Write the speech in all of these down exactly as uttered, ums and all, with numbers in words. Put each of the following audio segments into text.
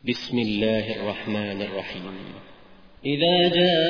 بسم الله الرحمن الرحيم. إذا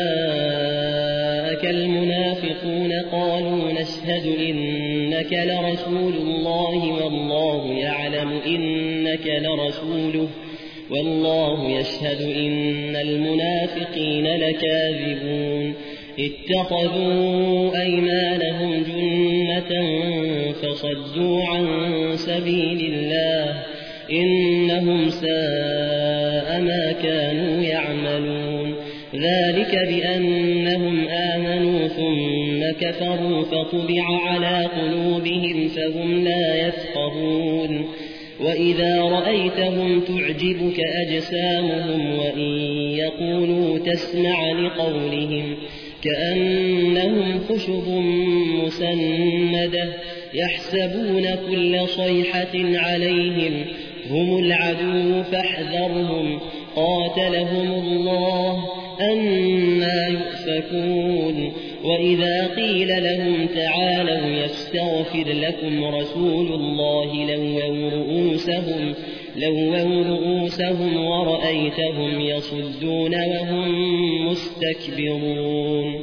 جاءك المنافقون قالوا نشهد إنك لرسول الله والله يعلم إنك لرسوله والله يشهد إن المنافقين لكاذبون اتخذوا أيمانهم جنة فصدوا عن سبيل الله إنهم ساء ما كانوا يعملون ذلك بأنهم آمنوا ثم كفروا فطبع على قلوبهم فهم لا يفقهون وإذا رأيتهم تعجبك أجسامهم وإن يقولوا تسمع لقولهم كأنهم خشب مسندة يحسبون كل صيحة عليهم هم العدو فاحذرهم قاتلهم الله أنى يؤفكون وإذا قيل لهم تعالوا يستغفر لكم رسول الله لووا رؤوسهم, لووا رؤوسهم ورأيتهم يصدون وهم مستكبرون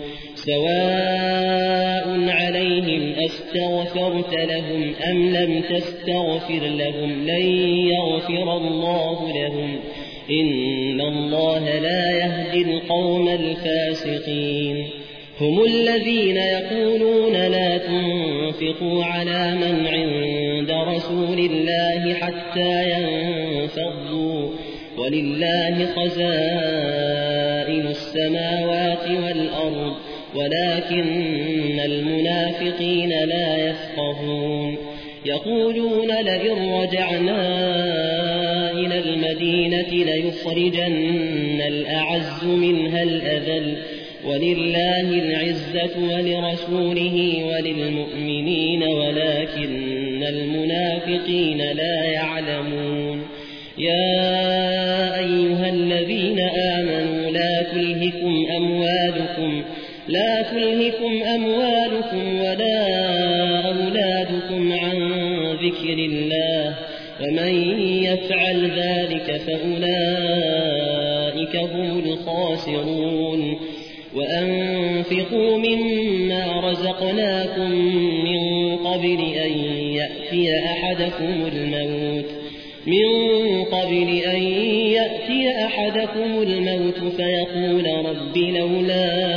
سواء عليهم أستغفرت لهم أم لم تستغفر لهم لن يغفر الله لهم إن الله لا يهدي القوم الفاسقين هم الذين يقولون لا تنفقوا على من عند رسول الله حتى ينفضوا ولله خزائن السماوات والأرض ولكن المنافقين لا يفقهون يقولون لئن رجعنا إلى المدينة ليخرجن الأعز منها الأذل ولله العزة ولرسوله وللمؤمنين ولكن المنافقين لا يعلمون يا أيها الذين آمنوا لا تلهكم أموالكم لا تلهكم أموالكم ولا أولادكم عن ذكر الله ومن يفعل ذلك فأولئك هم الخاسرون وأنفقوا مما رزقناكم من قبل أن يأتي أحدكم الموت من قبل أن يأتي أحدكم الموت فيقول رب لولا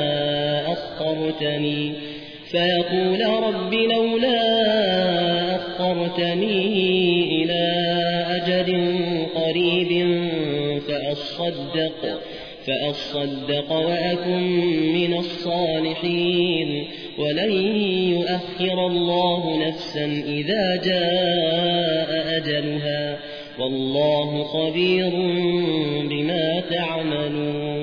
أخرتني فيقول رب لولا أخرتني إلى أجل قريب فأصدق فأصدق وأكن من الصالحين ولن يؤخر الله نفسا إذا جاء أجلها والله خبير بما تعملون.